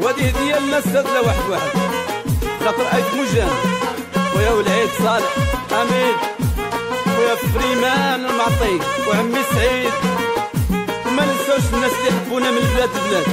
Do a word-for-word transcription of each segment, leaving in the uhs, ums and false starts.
وهذه ديالنا السادلة واحد واحد خاطر ايت مجان ويا ولعيد صالح امين ويا فريمان المعطي وعمي سعيد وما ننساوش الناس اللي يحبونا من البلاد البلاد.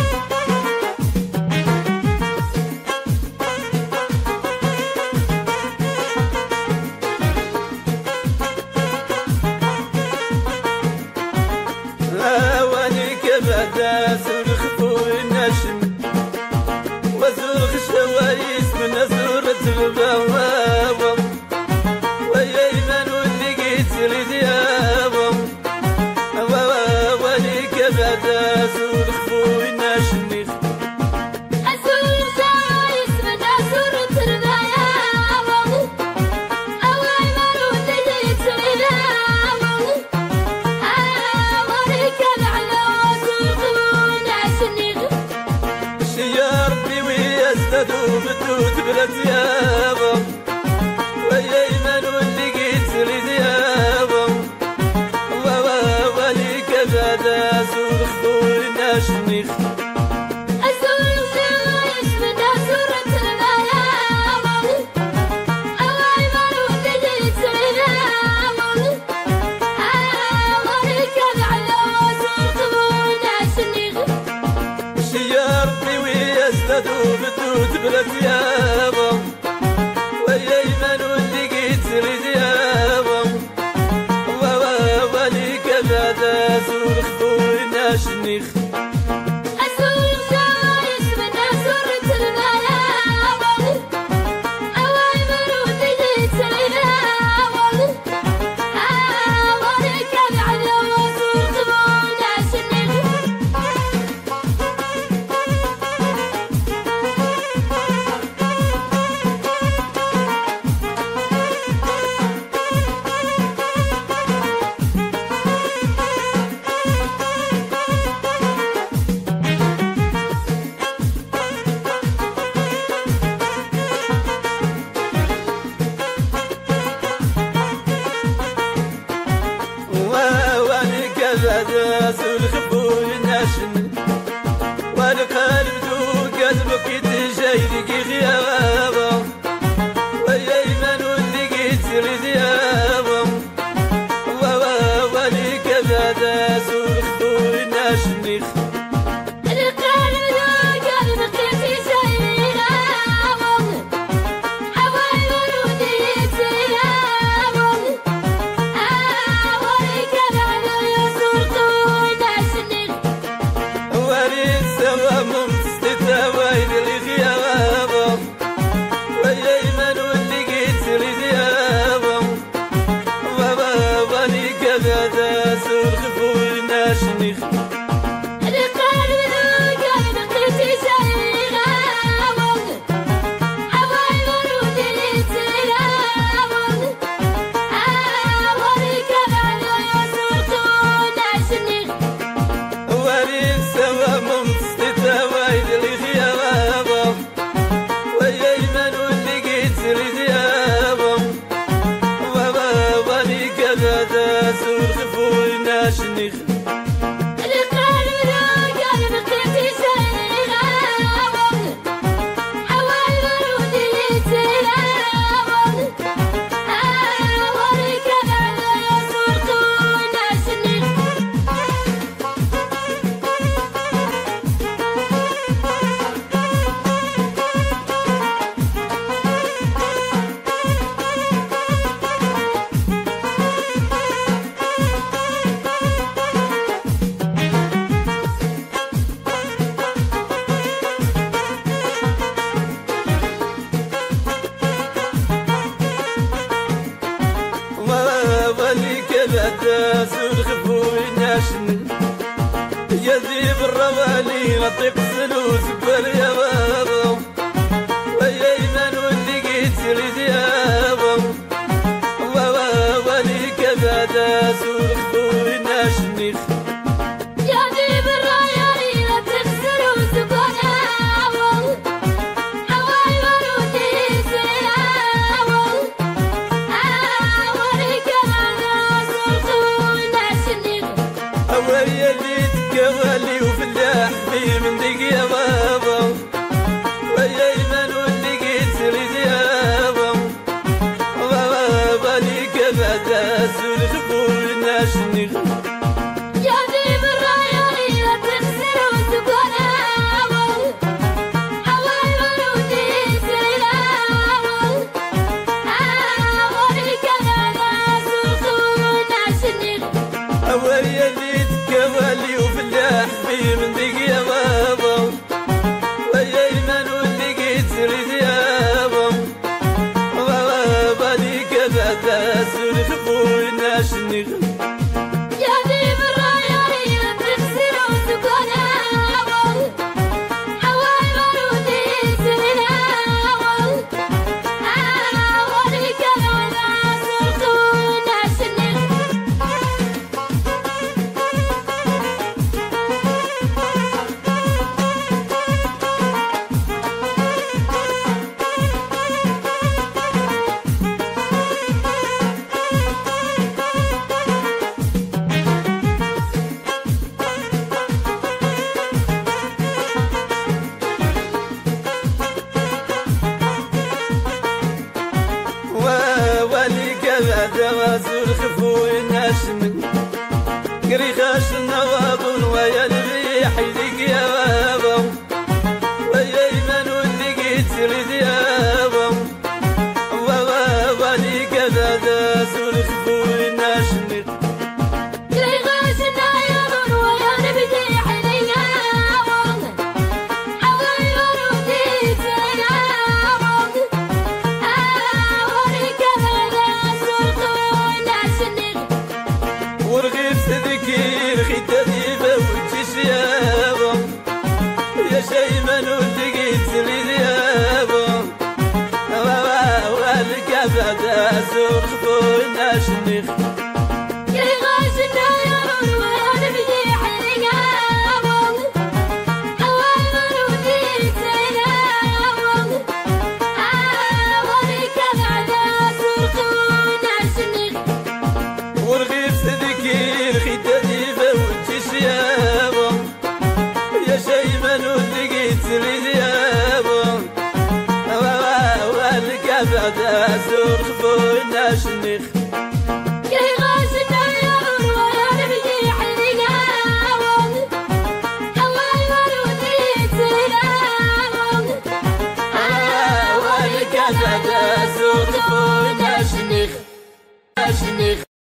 بعدا سور خفوي ناشم وزور خشوايس من زورة البوابة ويا إيمان واللي قيت ريد يابا وليك بعدا سور خفوي ناشم بدوت بلاد يابا ويا إيمان واللي قيت ريد يابا وليك بعدا سور خفوي ناشنيخ بدوت بلاد يابا ويا إيمان واللي قيت ريد يابا وليك بعدا سور خفوي ناشنيخ بعدا سور خفوي ناشن والقلب ذو قلبك يتجايلك غيابا ويا إيمان واللي قيت ريد يابا وليك بعدا سور خفوي ناشن بعدا سور خفوي ناشنيخ سور خفوي ناشنيخ بعدا سور خفوي ناشن يا ذيب الروالي لطيق سلوس بريا بابا ويا إيمان واللي قيت ريد يابا وليك بعدا سور خفوي ناشنيخ ويا اللي تقولي وفلاح في من دق يا بابا عندك يا بابا ويا ايمن واللي قيت تريد يا بابا بابا ليك بعد سولف خوي ناشني وازول خفوي ناشمن قري خاش النواب ويا الريح يدق